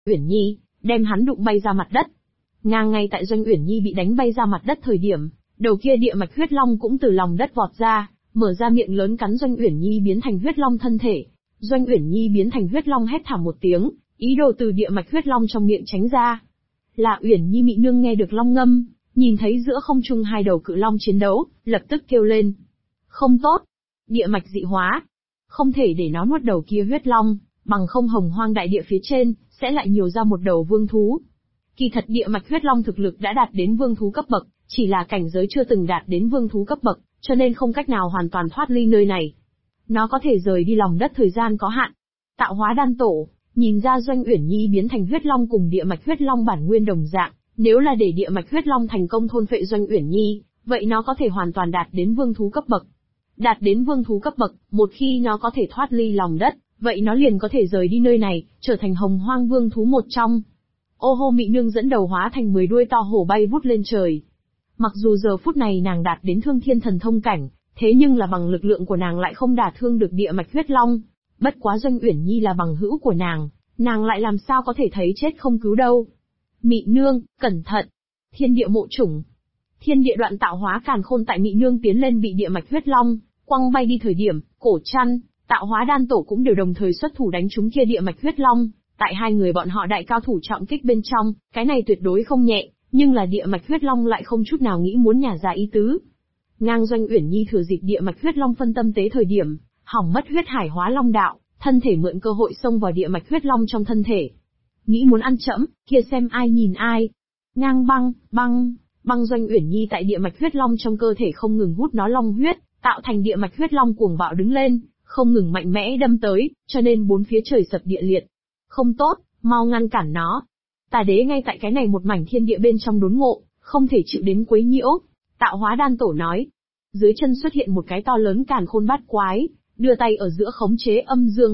Uyển Nhi, đem hắn đụng bay ra mặt đất. Ngang ngay tại Doanh Uyển Nhi bị đánh bay ra mặt đất thời điểm, đầu kia địa mạch huyết long cũng từ lòng đất vọt ra, mở ra miệng lớn cắn Doanh Uyển Nhi biến thành huyết long thân thể. Doanh Uyển Nhi biến thành huyết long hét thảm một tiếng, ý đồ từ địa mạch huyết long trong miệng tránh ra. Là Uyển Nhi mị nương nghe được long ngâm, nhìn thấy giữa không trung hai đầu cự long chiến đấu, lập tức kêu lên. Không tốt! Địa mạch dị hóa! Không thể để nó nuốt đầu kia huyết long, bằng không hồng hoang đại địa phía trên, sẽ lại nhiều ra một đầu vương thú. Kỳ thật địa mạch huyết long thực lực đã đạt đến vương thú cấp bậc, chỉ là cảnh giới chưa từng đạt đến vương thú cấp bậc, cho nên không cách nào hoàn toàn thoát ly nơi này. Nó có thể rời đi lòng đất thời gian có hạn. Tạo hóa đan tổ, nhìn ra Doanh Uyển Nhi biến thành huyết long cùng địa mạch huyết long bản nguyên đồng dạng, nếu là để địa mạch huyết long thành công thôn phệ Doanh Uyển Nhi, vậy nó có thể hoàn toàn đạt đến vương thú cấp bậc. Đạt đến vương thú cấp bậc, một khi nó có thể thoát ly lòng đất, vậy nó liền có thể rời đi nơi này, trở thành hồng hoang vương thú một trong. Ô hô mị nương dẫn đầu hóa thành 10 đuôi to hổ bay vút lên trời. Mặc dù giờ phút này nàng đạt đến thương thiên thần thông cảnh, thế nhưng là bằng lực lượng của nàng lại không đả thương được địa mạch huyết long. Bất quá Doanh Uyển Nhi là bằng hữu của nàng lại làm sao có thể thấy chết không cứu đâu. Mị nương, cẩn thận! Thiên địa mộ chủng! Thiên địa đoạn tạo hóa càn khôn tại mị nương tiến lên bị địa mạch huyết long quăng bay đi thời điểm, Cổ Trăn, tạo hóa đan tổ cũng đều đồng thời xuất thủ đánh trúng kia địa mạch huyết long. Tại hai người bọn họ đại cao thủ trọng kích bên trong, cái này tuyệt đối không nhẹ, nhưng là địa mạch huyết long lại không chút nào nghĩ muốn nhả ra ý tứ. Ngang Doanh Uyển Nhi thừa dịp địa mạch huyết long phân tâm tế thời điểm, hỏng mất huyết hải hóa long đạo, thân thể mượn cơ hội xông vào địa mạch huyết long trong thân thể. Nghĩ muốn ăn chẫm, kia xem ai nhìn ai. Ngang băng Doanh Uyển Nhi tại địa mạch huyết long trong cơ thể không ngừng hút nó long huyết, tạo thành địa mạch huyết long cuồng bạo đứng lên, không ngừng mạnh mẽ đâm tới, cho nên bốn phía trời sập địa liệt. Không tốt, mau ngăn cản nó. Tà đế ngay tại cái này một mảnh thiên địa bên trong đốn ngộ, không thể chịu đến quấy nhiễu. Tạo hóa đan tổ nói. Dưới chân xuất hiện một cái to lớn càn khôn bát quái, đưa tay ở giữa khống chế âm dương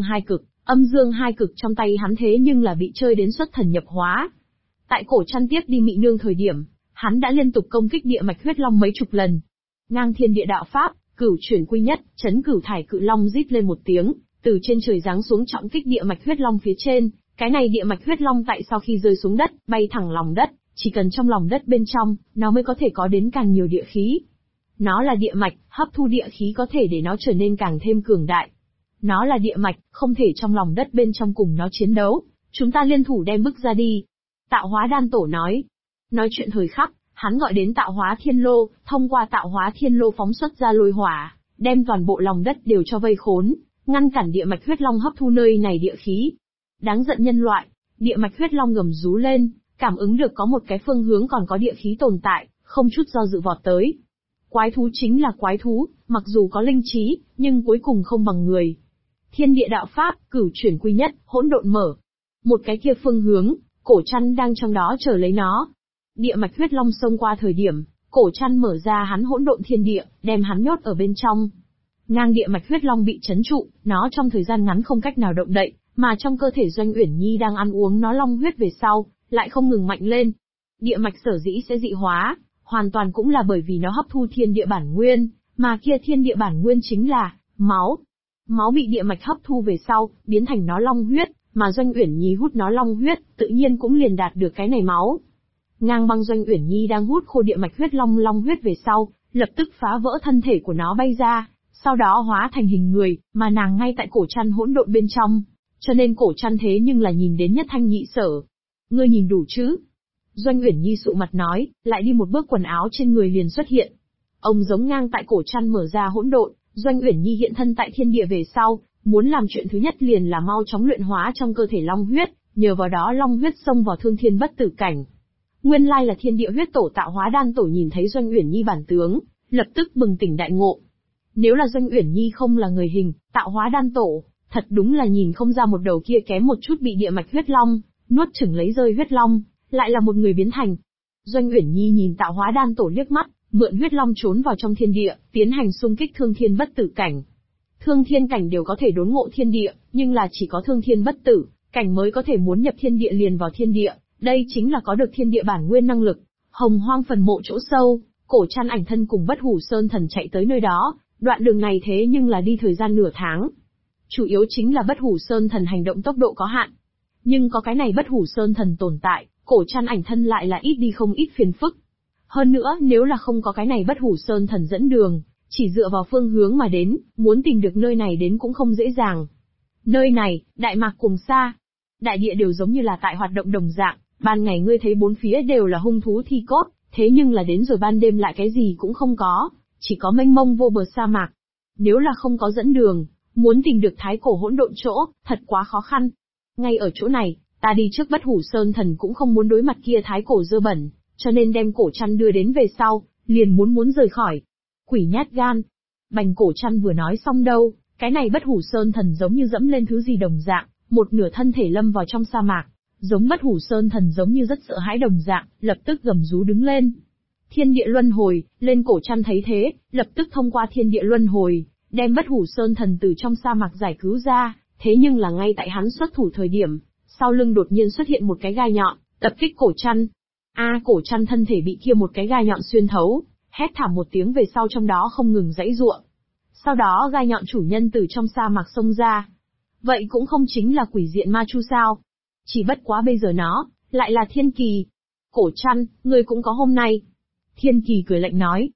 hai cực trong tay hắn thế nhưng là bị chơi đến xuất thần nhập hóa. Tại Cổ Trăn tiếp đi mị nương thời điểm, hắn đã liên tục công kích địa mạch huyết long mấy chục lần. Ngang thiên địa đạo pháp, cửu chuyển quy nhất, chấn cửu thải cự long rít lên một tiếng, từ trên trời giáng xuống trọng kích địa mạch huyết long phía trên. Cái này địa mạch huyết long tại sau khi rơi xuống đất, bay thẳng lòng đất, chỉ cần trong lòng đất bên trong, nó mới có thể có đến càng nhiều địa khí. Nó là địa mạch, hấp thu địa khí có thể để nó trở nên càng thêm cường đại. Nó là địa mạch, không thể trong lòng đất bên trong cùng nó chiến đấu, chúng ta liên thủ đem bức ra đi. Tạo hóa đan tổ nói. Nói chuyện thời khắc, hắn gọi đến tạo hóa thiên lô, thông qua tạo hóa thiên lô phóng xuất ra lôi hỏa, đem toàn bộ lòng đất đều cho vây khốn, ngăn cản địa mạch huyết long hấp thu nơi này địa khí. Đáng giận nhân loại, địa mạch huyết long gầm rú lên, cảm ứng được có một cái phương hướng còn có địa khí tồn tại, không chút do dự vọt tới. Quái thú chính là quái thú, mặc dù có linh trí, nhưng cuối cùng không bằng người. Thiên địa đạo pháp, cửu chuyển quy nhất, hỗn độn mở. Một cái kia phương hướng, Cổ Trăn đang trong đó chờ lấy nó. Địa mạch huyết long xông qua thời điểm, Cổ Trăn mở ra hắn hỗn độn thiên địa, đem hắn nhốt ở bên trong. Ngang địa mạch huyết long bị trấn trụ, nó trong thời gian ngắn không cách nào động đậy, mà trong cơ thể Doanh Uyển Nhi đang ăn uống nó long huyết về sau, lại không ngừng mạnh lên. Địa mạch sở dĩ sẽ dị hóa, hoàn toàn cũng là bởi vì nó hấp thu thiên địa bản nguyên, mà kia thiên địa bản nguyên chính là máu. Máu bị địa mạch hấp thu về sau, biến thành nó long huyết, mà Doanh Uyển Nhi hút nó long huyết, tự nhiên cũng liền đạt được cái này máu. Ngang băng Doanh Uyển Nhi đang hút khô địa mạch huyết long huyết về sau, lập tức phá vỡ thân thể của nó bay ra, sau đó hóa thành hình người, mà nàng ngay tại Cổ Trăn hỗn độn bên trong. Cho nên Cổ Trăn thế nhưng là nhìn đến nhất thanh nhị sở. Ngươi nhìn đủ chứ? Doanh Uyển Nhi sụ mặt nói, lại đi một bước quần áo trên người liền xuất hiện. Ông giống ngang tại Cổ Trăn mở ra hỗn độn, Doanh Uyển Nhi hiện thân tại thiên địa về sau, muốn làm chuyện thứ nhất liền là mau chóng luyện hóa trong cơ thể long huyết, nhờ vào đó long huyết xông vào thương thiên bất tử cảnh. Nguyên lai là thiên địa huyết tổ tạo hóa đan tổ nhìn thấy Doanh Uyển Nhi bản tướng, lập tức bừng tỉnh đại ngộ. Nếu là Doanh Uyển Nhi không là người hình, tạo hóa đan tổ, thật đúng là nhìn không ra một đầu kia kém một chút bị địa mạch huyết long nuốt chửng lấy rơi huyết long, lại là một người biến thành. Doanh Uyển Nhi nhìn tạo hóa đan tổ liếc mắt, mượn huyết long trốn vào trong thiên địa, tiến hành xung kích thương thiên bất tử cảnh. Thương thiên cảnh đều có thể đốn ngộ thiên địa, nhưng là chỉ có thương thiên bất tử cảnh mới có thể muốn nhập thiên địa liền vào thiên địa, đây chính là có được thiên địa bản nguyên năng lực. Hồng hoang phần mộ chỗ sâu, Cổ Trăn ảnh thân cùng Bất Hủ Sơn Thần chạy tới nơi đó, đoạn đường này thế nhưng là đi thời gian nửa tháng. Chủ yếu chính là Bất Hủ Sơn Thần hành động tốc độ có hạn. Nhưng có cái này Bất Hủ Sơn Thần tồn tại, Cổ Trăn ảnh thân lại là ít đi không ít phiền phức. Hơn nữa, nếu là không có cái này Bất Hủ Sơn Thần dẫn đường, chỉ dựa vào phương hướng mà đến, muốn tìm được nơi này đến cũng không dễ dàng. Nơi này, Đại Mạc cùng xa, đại địa đều giống như là tại hoạt động đồng dạng, ban ngày ngươi thấy bốn phía đều là hung thú thi cốt, thế nhưng là đến rồi ban đêm lại cái gì cũng không có, chỉ có mênh mông vô bờ sa mạc. Nếu là không có dẫn đường, muốn tìm được thái cổ hỗn độn chỗ, thật quá khó khăn. Ngay ở chỗ này, ta đi trước Bất Hủ Sơn Thần cũng không muốn đối mặt kia thái cổ dơ bẩn, cho nên đem Cổ Trăn đưa đến về sau, liền muốn rời khỏi. Quỷ nhát gan. Bành Cổ Trăn vừa nói xong đâu, cái này Bất Hủ Sơn Thần giống như dẫm lên thứ gì đồng dạng, một nửa thân thể lâm vào trong sa mạc, giống Bất Hủ Sơn Thần giống như rất sợ hãi đồng dạng, lập tức gầm rú đứng lên. Thiên địa luân hồi, lên Cổ Trăn thấy thế, lập tức thông qua thiên địa luân hồi, đem Bất Hủ Sơn Thần từ trong sa mạc giải cứu ra, thế nhưng là ngay tại hắn xuất thủ thời điểm, sau lưng đột nhiên xuất hiện một cái gai nhọn, tập kích Cổ Trăn. Cổ Trăn thân thể bị kia một cái gai nhọn xuyên thấu, hét thảm một tiếng về sau trong đó không ngừng giãy giụa. Sau đó gai nhọn chủ nhân từ trong sa mạc xông ra. Vậy cũng không chính là quỷ diện ma chu sao? Chỉ bất quá bây giờ nó, lại là Thiên Kỳ. Cổ Trăn, ngươi cũng có hôm nay. Thiên Kỳ cười lạnh nói.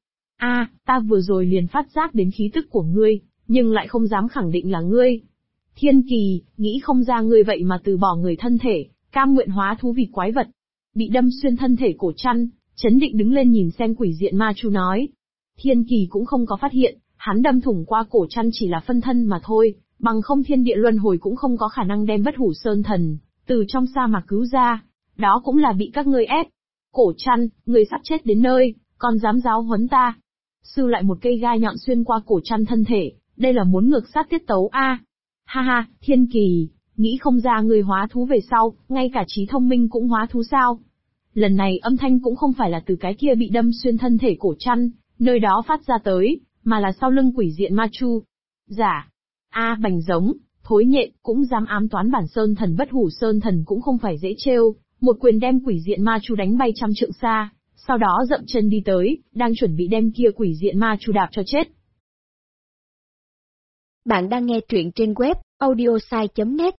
Ta vừa rồi liền phát giác đến khí tức của ngươi, nhưng lại không dám khẳng định là ngươi. Thiên Kỳ, nghĩ không ra ngươi vậy mà từ bỏ người thân thể, cam nguyện hóa thú vì quái vật. Bị đâm xuyên thân thể Cổ Trăn, chấn định đứng lên nhìn xem quỷ diện ma chu nói. Thiên Kỳ cũng không có phát hiện, hắn đâm thủng qua Cổ Trăn chỉ là phân thân mà thôi, bằng không thiên địa luân hồi cũng không có khả năng đem Bất Hủ Sơn Thần từ trong sa mạc cứu ra. Đó cũng là bị các ngươi ép. Cổ Trăn, ngươi sắp chết đến nơi, còn dám giáo huấn ta. Sư lại một cây gai nhọn xuyên qua Cổ Trăn thân thể, đây là muốn ngược sát tiết tấu a. Ha ha, Thiên Kỳ, nghĩ không ra ngươi hóa thú về sau, ngay cả trí thông minh cũng hóa thú sao? Lần này âm thanh cũng không phải là từ cái kia bị đâm xuyên thân thể Cổ Trăn, nơi đó phát ra tới, mà là sau lưng quỷ diện ma chu. Giả. Bành giống, thối nhện, cũng dám ám toán bản Sơn Thần. Bất Hủ Sơn Thần cũng không phải dễ trêu, một quyền đem quỷ diện ma chu đánh bay trăm trượng xa, sau đó dậm chân đi tới, đang chuẩn bị đem kia quỷ diện ma chu đạp cho chết. Bạn đang nghe truyện trên web audiosai.net.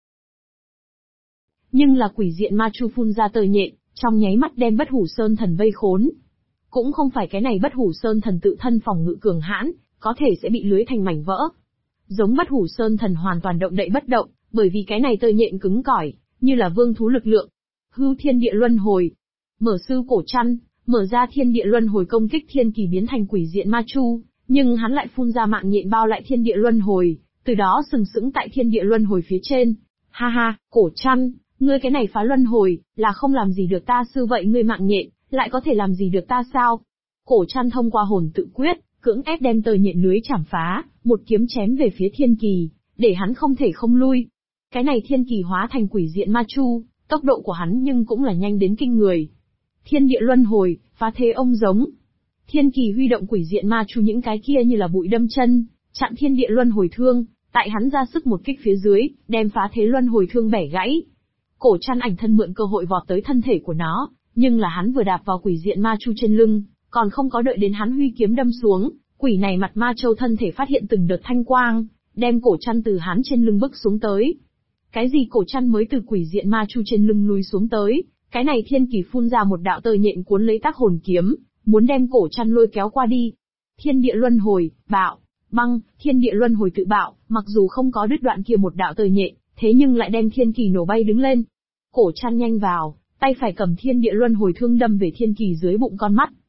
Nhưng là quỷ diện ma chu phun ra tơ nhện, trong nháy mắt đem Bất Hủ Sơn Thần vây khốn. Cũng không phải cái này Bất Hủ Sơn Thần tự thân phòng ngự cường hãn, có thể sẽ bị lưới thành mảnh vỡ. Giống Bất Hủ Sơn Thần hoàn toàn động đậy bất động, bởi vì cái này tơ nhện cứng cỏi, như là vương thú lực lượng. Hưu thiên địa luân hồi. Mở sư Cổ Trăn, mở ra thiên địa luân hồi công kích Thiên Kỳ biến thành quỷ diện ma chu, nhưng hắn lại phun ra mạng nhện bao lại thiên địa luân hồi, từ đó sừng sững tại thiên địa luân hồi phía trên. Ha ha, Cổ Trăn, ngươi cái này phá luân hồi, là không làm gì được ta sư vậy ngươi mạng nhện, lại có thể làm gì được ta sao? Cổ Trăn thông qua hồn tự quyết, cưỡng ép đem tơ nhện lưới chảm phá, một kiếm chém về phía Thiên Kỳ, để hắn không thể không lui. Cái này Thiên Kỳ hóa thành quỷ diện ma chu, tốc độ của hắn nhưng cũng là nhanh đến kinh người. Thiên địa luân hồi, phá thế ông giống. Thiên Kỳ huy động quỷ diện ma chu những cái kia như là bụi đâm chân, chặn thiên địa luân hồi thương, tại hắn ra sức một kích phía dưới, đem phá thế luân hồi thương bẻ gãy. Cổ Trăn ảnh thân mượn cơ hội vọt tới thân thể của nó, nhưng là hắn vừa đạp vào quỷ diện ma chu trên lưng, còn không có đợi đến hắn huy kiếm đâm xuống, quỷ này mặt ma châu thân thể phát hiện từng đợt thanh quang, đem Cổ Trăn từ hắn trên lưng bức xuống tới. Cái gì Cổ Trăn mới từ quỷ diện ma chu trên lưng lùi xuống tới, cái này Thiên Kỳ phun ra một đạo tơ nhện cuốn lấy tác hồn kiếm, muốn đem Cổ Trăn lôi kéo qua đi. Thiên địa luân hồi, bạo, băng, thiên địa luân hồi tự bạo, mặc dù không có đứt đoạn kia một đạo tơ nhện, thế nhưng lại đem Thiên Kỳ nổ bay đứng lên. Cổ Trăn nhanh vào, tay phải cầm thiên địa luân hồi thương đâm về Thiên Kỳ dưới bụng con mắt.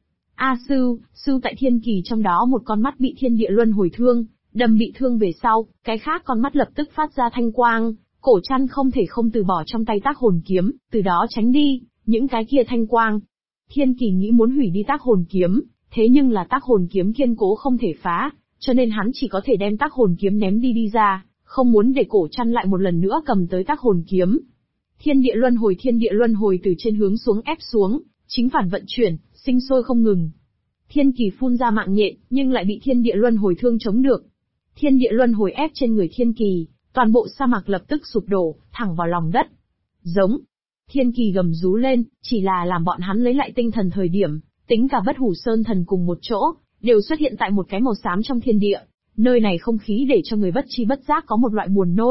Sư tại Thiên Kỳ trong đó một con mắt bị thiên địa luân hồi thương, đâm bị thương về sau, cái khác con mắt lập tức phát ra thanh quang, Cổ Trăn không thể không từ bỏ trong tay tác hồn kiếm, từ đó tránh đi, những cái kia thanh quang. Thiên Kỳ nghĩ muốn hủy đi tác hồn kiếm, thế nhưng là tác hồn kiếm kiên cố không thể phá, cho nên hắn chỉ có thể đem tác hồn kiếm ném đi ra, không muốn để Cổ Trăn lại một lần nữa cầm tới tác hồn kiếm. Thiên địa luân hồi từ trên hướng xuống ép xuống, chính phản vận chuyển, sinh sôi không ngừng. Thiên Kỳ phun ra mạng nhện, nhưng lại bị thiên địa luân hồi thương chống được. Thiên địa luân hồi ép trên người Thiên Kỳ, toàn bộ sa mạc lập tức sụp đổ, thẳng vào lòng đất. Giống. Thiên Kỳ gầm rú lên, chỉ là làm bọn hắn lấy lại tinh thần thời điểm, tính cả Bất Hủ Sơn Thần cùng một chỗ, đều xuất hiện tại một cái màu xám trong thiên địa. Nơi này không khí để cho người bất chi bất giác có một loại buồn nôn,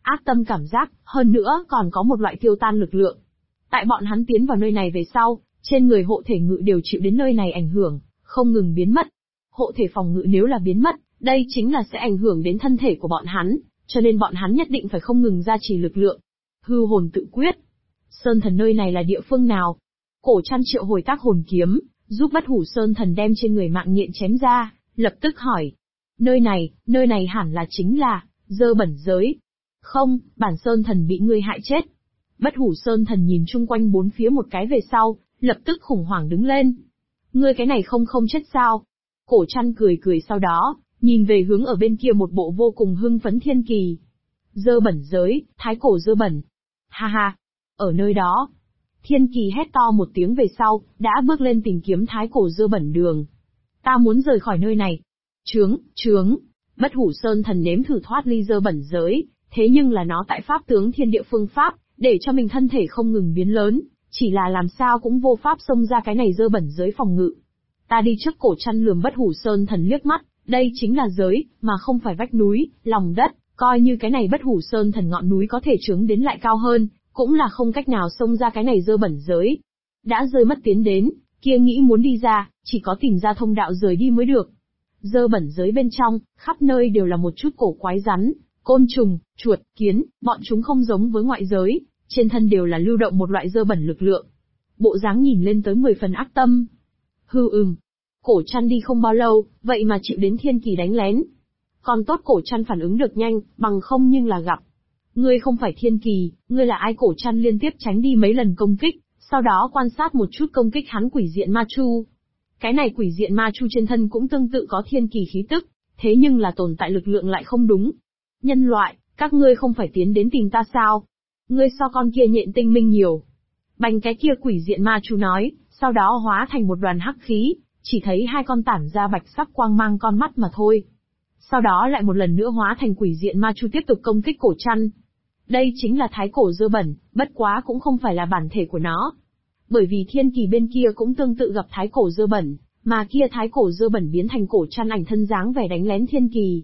ác tâm cảm giác, hơn nữa còn có một loại tiêu tan lực lượng. Tại bọn hắn tiến vào nơi này về sau, trên người hộ thể ngự đều chịu đến nơi này ảnh hưởng, không ngừng biến mất. Hộ thể phòng ngự nếu là biến mất, đây chính là sẽ ảnh hưởng đến thân thể của bọn hắn, cho nên bọn hắn nhất định phải không ngừng gia trì lực lượng. Hư hồn tự quyết. Sơn thần nơi này là địa phương nào? Cổ Trăn triệu hồi tác hồn kiếm, giúp Bất Hủ Sơn thần đem trên người mạng nhện chém ra, lập tức hỏi. Nơi này hẳn là chính là, dơ bẩn giới. Không, bản Sơn thần bị ngươi hại chết. Bất Hủ Sơn thần nhìn chung quanh bốn phía một cái về sau, lập tức khủng hoảng đứng lên. Ngươi cái này không chết sao? Cổ Trăn cười sau đó, nhìn về hướng ở bên kia một bộ vô cùng hưng phấn Thiên Kỳ. Dơ bẩn giới, thái cổ dơ bẩn. Ha ha, ở nơi đó. Thiên Kỳ hét to một tiếng về sau, đã bước lên tìm kiếm thái cổ dơ bẩn đường. Ta muốn rời khỏi nơi này. Trướng. Bất Hủ Sơn thần nếm thử thoát ly dơ bẩn giới, thế nhưng là nó tại pháp tướng thiên địa phương pháp, để cho mình thân thể không ngừng biến lớn, chỉ là làm sao cũng vô pháp xông ra cái này dơ bẩn giới phòng ngự. Ta đi trước. Cổ Trăn lườm Bất Hủ Sơn thần liếc mắt, đây chính là giới, mà không phải vách núi, lòng đất, coi như cái này Bất Hủ Sơn thần ngọn núi có thể trướng đến lại cao hơn, cũng là không cách nào xông ra cái này dơ bẩn giới. Đã rơi mất tiến đến, kia nghĩ muốn đi ra, chỉ có tìm ra thông đạo rời đi mới được. Dơ bẩn giới bên trong, khắp nơi đều là một chút cổ quái rắn, côn trùng, chuột, kiến, bọn chúng không giống với ngoại giới, trên thân đều là lưu động một loại dơ bẩn lực lượng. Bộ dáng nhìn lên tới 10 phần ác tâm. Cổ Trăn đi không bao lâu, vậy mà chịu đến Thiên Kỳ đánh lén. Còn tốt Cổ Trăn phản ứng được nhanh, bằng không nhưng là gặp. Ngươi không phải Thiên Kỳ, ngươi là ai? Cổ Trăn liên tiếp tránh đi mấy lần công kích, sau đó quan sát một chút công kích hắn quỷ diện ma chu. Cái này quỷ diện ma chu trên thân cũng tương tự có Thiên Kỳ khí tức, thế nhưng là tồn tại lực lượng lại không đúng. Nhân loại, các ngươi không phải tiến đến tìm ta sao? Ngươi so con kia nhện tinh minh nhiều. Bành cái kia quỷ diện ma chu nói, sau đó hóa thành một đoàn hắc khí, chỉ thấy hai con tản ra bạch sắc quang mang con mắt mà thôi. Sau đó lại một lần nữa hóa thành quỷ diện ma chu tiếp tục công kích Cổ Trăn. Đây chính là thái cổ dơ bẩn, bất quá cũng không phải là bản thể của nó. Bởi vì Thiên Kỳ bên kia cũng tương tự gặp thái cổ dơ bẩn, mà kia thái cổ dơ bẩn biến thành Cổ Trăn ảnh thân dáng vẻ đánh lén Thiên Kỳ.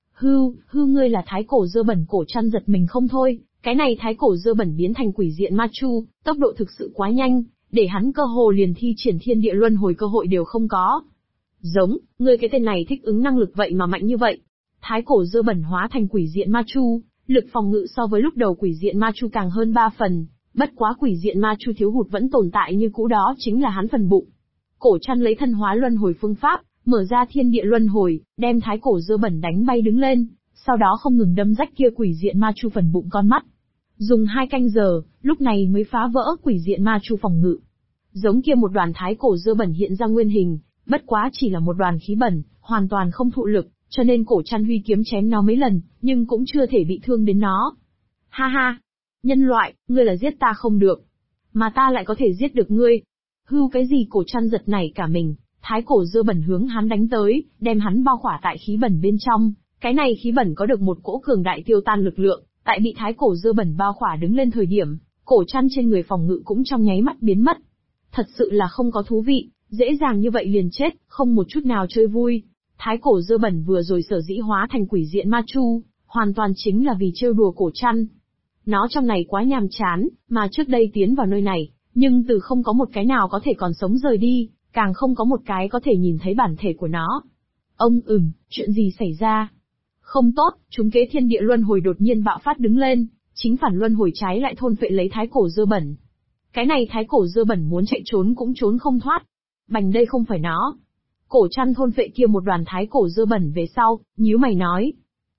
Ngươi là thái cổ dơ bẩn? Cổ Trăn giật mình không thôi, cái này thái cổ dơ bẩn biến thành quỷ diện ma chu, tốc độ thực sự quá nhanh, để hắn cơ hồ liền thi triển thiên địa luân hồi cơ hội đều không có. Ngươi cái tên này thích ứng năng lực vậy mà mạnh như vậy. Thái cổ dơ bẩn hóa thành quỷ diện ma chu, lực phòng ngự so với lúc đầu quỷ diện ma chu càng hơn 3 phần, bất quá quỷ diện ma chu thiếu hụt vẫn tồn tại như cũ, đó chính là hắn phần bụng. Cổ Trăn lấy thân hóa luân hồi phương pháp, mở ra thiên địa luân hồi, đem thái cổ dơ bẩn đánh bay đứng lên, sau đó không ngừng đâm rách kia quỷ diện ma chu phần bụng con mắt. Dùng 2 canh giờ, lúc này mới phá vỡ quỷ diện ma chu phòng ngự. Giống kia một đoàn thái cổ dơ bẩn hiện ra nguyên hình, bất quá chỉ là một đoàn khí bẩn, hoàn toàn không thụ lực, cho nên Cổ Trăn huy kiếm chém nó mấy lần, nhưng cũng chưa thể bị thương đến nó. Ha ha! Nhân loại, ngươi là giết ta không được, mà ta lại có thể giết được ngươi. Cái gì? Cổ Trăn giật nảy cả mình, thái cổ dơ bẩn hướng hắn đánh tới, đem hắn bao khỏa tại khí bẩn bên trong. Cái này khí bẩn có được một cỗ cường đại tiêu tan lực lượng, tại bị thái cổ dơ bẩn bao khỏa đứng lên thời điểm, Cổ Trăn trên người phòng ngự cũng trong nháy mắt biến mất. Thật sự là không có thú vị, dễ dàng như vậy liền chết, không một chút nào chơi vui. Thái cổ dơ bẩn vừa rồi sở dĩ hóa thành quỷ diện ma chu, hoàn toàn chính là vì trêu đùa Cổ Trăn. Nó trong này quá nhàm chán, mà trước đây tiến vào nơi này, nhưng từ không có một cái nào có thể còn sống rời đi, càng không có một cái có thể nhìn thấy bản thể của nó. Chuyện gì xảy ra? Không tốt, chúng kế thiên địa luân hồi đột nhiên bạo phát đứng lên, chính phản luân hồi trái lại thôn phệ lấy thái cổ dơ bẩn. Cái này thái cổ dơ bẩn muốn chạy trốn cũng trốn không thoát. Bành đây không phải nó. Cổ Trăn thôn phệ kia một đoàn thái cổ dơ bẩn về sau, nhíu mày nói.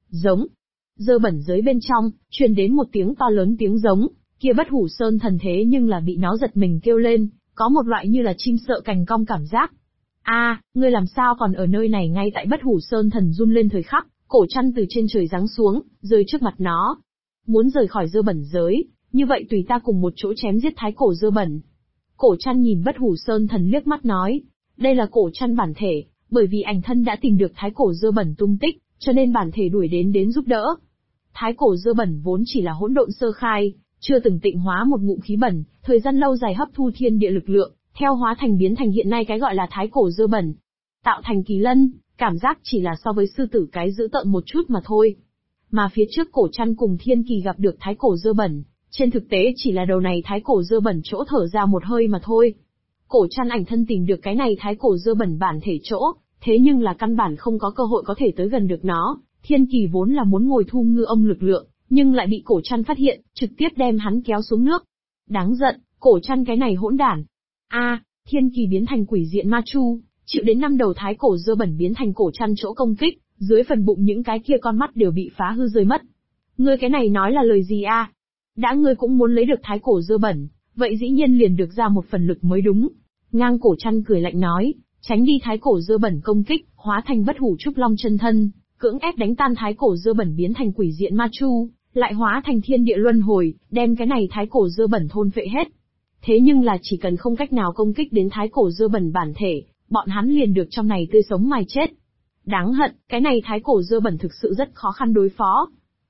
Dơ bẩn giới bên trong, truyền đến một tiếng to lớn tiếng giống, kia Bất Hủ Sơn thần thế nhưng là bị nó giật mình kêu lên, có một loại như là chim sợ cành cong cảm giác. Ngươi làm sao còn ở nơi này? Ngay tại Bất Hủ Sơn thần run lên thời khắc, Cổ Trăn từ trên trời giáng xuống, rơi trước mặt nó. Muốn rời khỏi dơ bẩn giới, như vậy tùy ta cùng một chỗ chém giết thái cổ dơ bẩn. Cổ Trăn nhìn Bất Hủ Sơn thần liếc mắt nói, đây là Cổ Trăn bản thể, bởi vì ảnh thân đã tìm được thái cổ dơ bẩn tung tích, cho nên bản thể đuổi đến giúp đỡ. Thái cổ dơ bẩn vốn chỉ là hỗn độn sơ khai, chưa từng tịnh hóa một ngụm khí bẩn, thời gian lâu dài hấp thu thiên địa lực lượng, theo hóa thành biến thành hiện nay cái gọi là thái cổ dơ bẩn. Tạo thành kỳ lân, cảm giác chỉ là so với sư tử cái dữ tợn một chút mà thôi. Mà phía trước cổ trăn cùng Thiên Kỳ gặp được thái cổ dơ bẩn, trên thực tế chỉ là đầu này thái cổ dơ bẩn chỗ thở ra một hơi mà thôi. Cổ trăn ảnh thân tìm được cái này thái cổ dơ bẩn bản thể chỗ, thế nhưng là căn bản không có cơ hội có thể tới gần được nó. Thiên Kỳ vốn là muốn ngồi thu ngư ông lực lượng, nhưng lại bị cổ trăn phát hiện, trực tiếp đem hắn kéo xuống nước. Đáng giận, cổ trăn cái này hỗn đản. Thiên Kỳ biến thành quỷ diện ma chu, chịu đến 5 đầu thái cổ dơ bẩn biến thành cổ trăn chỗ công kích, dưới phần bụng những cái kia con mắt đều bị phá hư rơi mất. Ngươi cái này nói là lời gì a? Đã ngươi cũng muốn lấy được thái cổ dơ bẩn, vậy dĩ nhiên liền được ra một phần lực mới đúng. Ngang cổ trăn cười lạnh nói, tránh đi thái cổ dơ bẩn công kích, hóa thành bất hủ trúc long chân thân, cưỡng ép đánh tan thái cổ dơ bẩn biến thành quỷ diện ma chu, lại hóa thành thiên địa luân hồi, đem cái này thái cổ dơ bẩn thôn phệ hết. Thế nhưng là chỉ cần không cách nào công kích đến thái cổ dơ bẩn bản thể, bọn hắn liền được trong này tươi sống mài chết. Đáng hận, cái này thái cổ dơ bẩn thực sự rất khó khăn đối phó.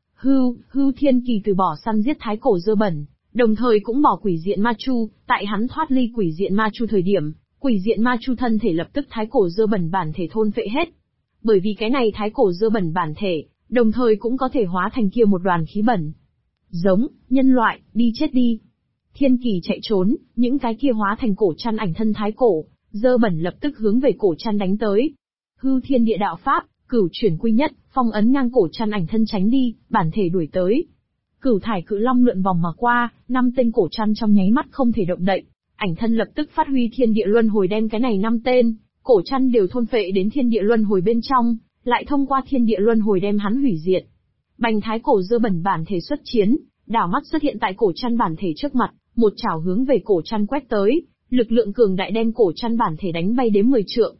Thiên Kỳ từ bỏ săn giết thái cổ dơ bẩn, đồng thời cũng bỏ quỷ diện ma chu, tại hắn thoát ly quỷ diện ma chu thời điểm, quỷ diện ma chu thân thể lập tức thái cổ dơ bẩn bản thể thôn phệ hết. Bởi vì cái này thái cổ dơ bẩn bản thể, đồng thời cũng có thể hóa thành kia một đoàn khí bẩn. Giống, nhân loại, đi chết đi. Thiên Kỳ chạy trốn, những cái kia hóa thành cổ trăn ảnh thân thái cổ, dơ bẩn lập tức hướng về cổ trăn đánh tới. Hư thiên địa đạo pháp, cửu chuyển quy nhất, phong ấn ngang cổ trăn ảnh thân tránh đi, bản thể đuổi tới. Cửu thải cự long lượn vòng mà qua, 5 tên cổ trăn trong nháy mắt không thể động đậy, ảnh thân lập tức phát huy thiên địa luân hồi đem cái này 5 tên cổ trăn đều thôn phệ đến thiên địa luân hồi bên trong, lại thông qua thiên địa luân hồi đem hắn hủy diệt. Bành thái cổ dơ bẩn bản thể xuất chiến, đảo mắt xuất hiện tại cổ trăn bản thể trước mặt, một chảo hướng về cổ trăn quét tới, lực lượng cường đại đem cổ trăn bản thể đánh bay đến 10 trượng.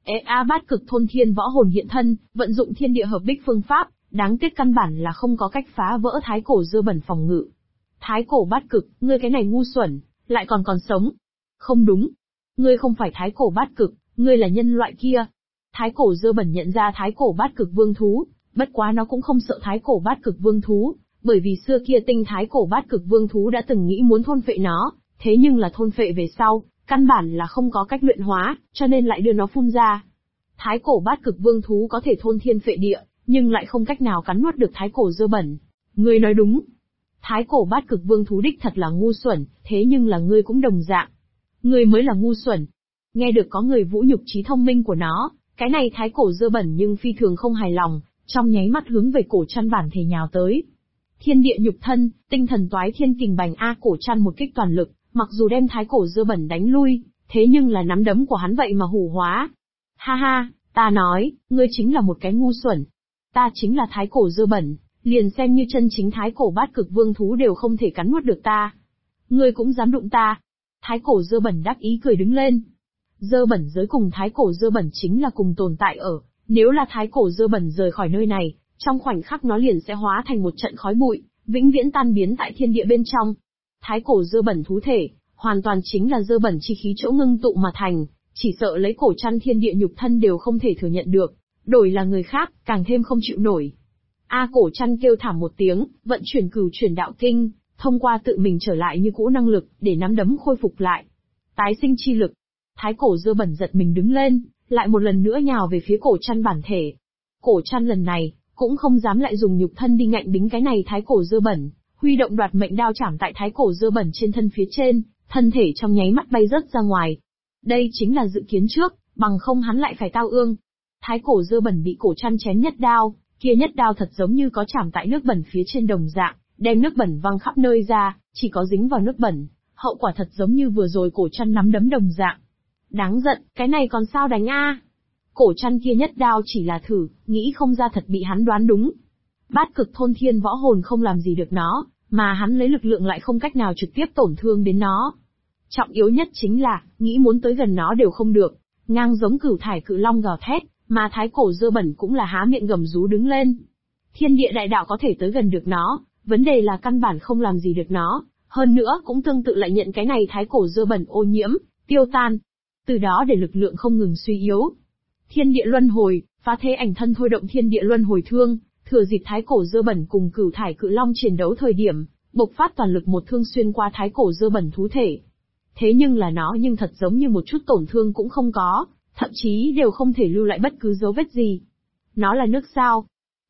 Bát cực thôn thiên võ hồn hiện thân, vận dụng thiên địa hợp bích phương pháp, đáng tiếc căn bản là không có cách phá vỡ thái cổ dơ bẩn phòng ngự. Thái cổ bát cực, ngươi cái này ngu xuẩn, lại còn sống. Không đúng. Ngươi không phải thái cổ bát cực, ngươi là nhân loại kia. Thái cổ dơ bẩn nhận ra thái cổ bát cực vương thú, bất quá nó cũng không sợ thái cổ bát cực vương thú, bởi vì xưa kia tinh thái cổ bát cực vương thú đã từng nghĩ muốn thôn phệ nó, thế nhưng là thôn phệ về sau, căn bản là không có cách luyện hóa, cho nên lại đưa nó phun ra. Thái cổ bát cực vương thú có thể thôn thiên phệ địa, nhưng lại không cách nào cắn nuốt được thái cổ dơ bẩn. Ngươi nói đúng. Thái cổ bát cực vương thú đích thật là ngu xuẩn, thế nhưng là ngươi cũng đồng dạng. Ngươi mới là ngu xuẩn. Nghe được có người vũ nhục trí thông minh của nó, cái này thái cổ dơ bẩn nhưng phi thường không hài lòng, trong nháy mắt hướng về cổ trăn bản thể nhào tới. Thiên địa nhục thân, tinh thần toái thiên kình bành cổ trăn một kích toàn lực, mặc dù đem thái cổ dơ bẩn đánh lui, thế nhưng là nắm đấm của hắn vậy mà hủ hóa. Ha ha, ta nói, ngươi chính là một cái ngu xuẩn. Ta chính là thái cổ dơ bẩn, liền xem như chân chính thái cổ bát cực vương thú đều không thể cắn nuốt được ta. Ngươi cũng dám đụng ta. Thái cổ dơ bẩn đắc ý cười đứng lên. Dơ bẩn giới cùng thái cổ dơ bẩn chính là cùng tồn tại ở, nếu là thái cổ dơ bẩn rời khỏi nơi này, trong khoảnh khắc nó liền sẽ hóa thành một trận khói bụi, vĩnh viễn tan biến tại thiên địa bên trong. Thái cổ dơ bẩn thú thể, hoàn toàn chính là dơ bẩn chi khí chỗ ngưng tụ mà thành, chỉ sợ lấy cổ trăn thiên địa nhục thân đều không thể thừa nhận được, đổi là người khác, càng thêm không chịu nổi. Cổ trăn kêu thảm một tiếng, vận chuyển cửu chuyển đạo kinh, thông qua tự mình trở lại như cũ năng lực, để nắm đấm khôi phục lại. Tái sinh chi lực. Thái cổ dơ bẩn giật mình đứng lên, lại một lần nữa nhào về phía cổ trăn bản thể. Cổ trăn lần này, cũng không dám lại dùng nhục thân đi ngạnh bính cái này thái cổ dơ bẩn, huy động đoạt mệnh đao chảm tại thái cổ dơ bẩn trên thân phía trên, thân thể trong nháy mắt bay rớt ra ngoài. Đây chính là dự kiến trước, bằng không hắn lại phải tao ương. Thái cổ dơ bẩn bị cổ trăn chém nhất đao, kia nhất đao thật giống như có chảm tại nước bẩn phía trên đồng dạng, đem nước bẩn văng khắp nơi ra, chỉ có dính vào nước bẩn, hậu quả thật giống như vừa rồi cổ trăn nắm đấm đồng dạng. Đáng giận, cái này còn sao đánh a? Cổ trăn kia nhất đao chỉ là thử, nghĩ không ra thật bị hắn đoán đúng. Bát cực thôn thiên võ hồn không làm gì được nó, mà hắn lấy lực lượng lại không cách nào trực tiếp tổn thương đến nó. Trọng yếu nhất chính là, nghĩ muốn tới gần nó đều không được, ngang giống cửu thải cự long gào thét, mà thái cổ dơ bẩn cũng là há miệng gầm rú đứng lên. Thiên địa đại đạo có thể tới gần được nó, vấn đề là căn bản không làm gì được nó, hơn nữa cũng tương tự lại nhận cái này thái cổ dơ bẩn ô nhiễm, tiêu tan. Từ đó để lực lượng không ngừng suy yếu. Thiên địa luân hồi, phá thế ảnh thân thôi động thiên địa luân hồi thương, thừa dịp thái cổ dơ bẩn cùng cửu thải cự long chiến đấu thời điểm, bộc phát toàn lực một thương xuyên qua thái cổ dơ bẩn thú thể. Thế nhưng là nó nhưng thật giống như một chút tổn thương cũng không có, thậm chí đều không thể lưu lại bất cứ dấu vết gì. Nó là nước sao?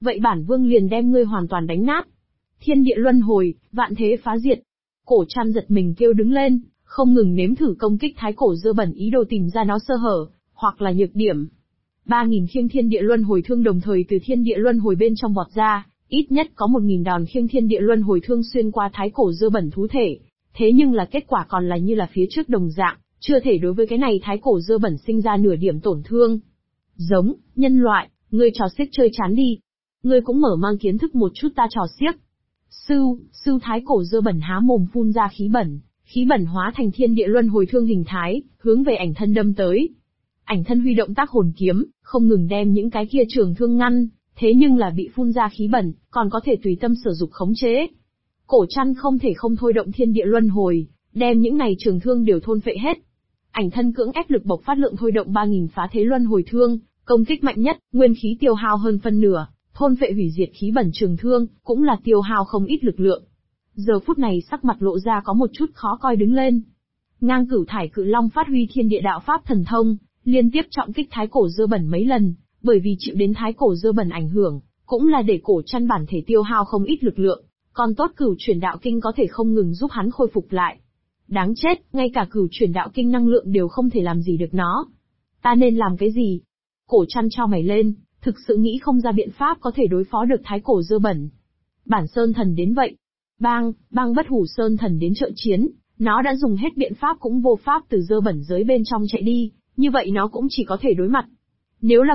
Vậy bản vương liền đem ngươi hoàn toàn đánh nát. Thiên địa luân hồi, vạn thế phá diệt. Cổ Trăn giật mình kêu đứng lên, không ngừng nếm thử công kích thái cổ dơ bẩn ý đồ tìm ra nó sơ hở, hoặc là nhược điểm. 3.000 khiêng thiên địa luân hồi thương đồng thời từ thiên địa luân hồi bên trong vọt ra, ít nhất có 1.000 đòn khiêng thiên địa luân hồi thương xuyên qua thái cổ dơ bẩn thú thể. Thế nhưng là kết quả còn là như là phía trước đồng dạng, chưa thể đối với cái này thái cổ dơ bẩn sinh ra nửa điểm tổn thương. Giống, nhân loại, ngươi trò xiếc chơi chán đi. Ngươi cũng mở mang kiến thức một chút ta trò xiếc. Sư thái cổ dơ bẩn há mồm phun ra khí bẩn hóa thành thiên địa luân hồi thương hình thái, hướng về ảnh thân đâm tới. Ảnh thân huy động tác hồn kiếm, không ngừng đem những cái kia trường thương ngăn, thế nhưng là bị phun ra khí bẩn, còn có thể tùy tâm sử dụng khống chế. Cổ Trăn không thể không thôi động thiên địa luân hồi, đem những này trường thương đều thôn phệ hết. Ảnh thân cưỡng ép lực bộc phát lượng thôi động 3.000 phá thế luân hồi thương, công kích mạnh nhất, nguyên khí tiêu hao hơn phân nửa, thôn phệ hủy diệt khí bẩn trường thương, cũng là tiêu hao không ít lực lượng. Giờ phút này sắc mặt lộ ra có một chút khó coi đứng lên. Ngang Cửu Thải Cự Long phát huy thiên địa đạo pháp thần thông, liên tiếp trọng kích thái cổ dơ bẩn mấy lần, bởi vì chịu đến thái cổ dơ bẩn ảnh hưởng, cũng là để Cổ Trăn bản thể tiêu hao không ít lực lượng, còn tốt Cửu Chuyển Đạo Kinh có thể không ngừng giúp hắn khôi phục lại. Đáng chết, ngay cả Cửu Chuyển Đạo Kinh năng lượng đều không thể làm gì được nó. Ta nên làm cái gì? Cổ Trăn chau mày lên, thực sự nghĩ không ra biện pháp có thể đối phó được thái cổ dơ bẩn. Bản Sơn Thần đến vậy. Bang Bất Hủ Sơn Thần đến trợ chiến, nó đã dùng hết biện pháp cũng vô pháp từ dơ bẩn giới bên trong chạy đi, như vậy nó cũng chỉ có thể đối mặt. Nếu là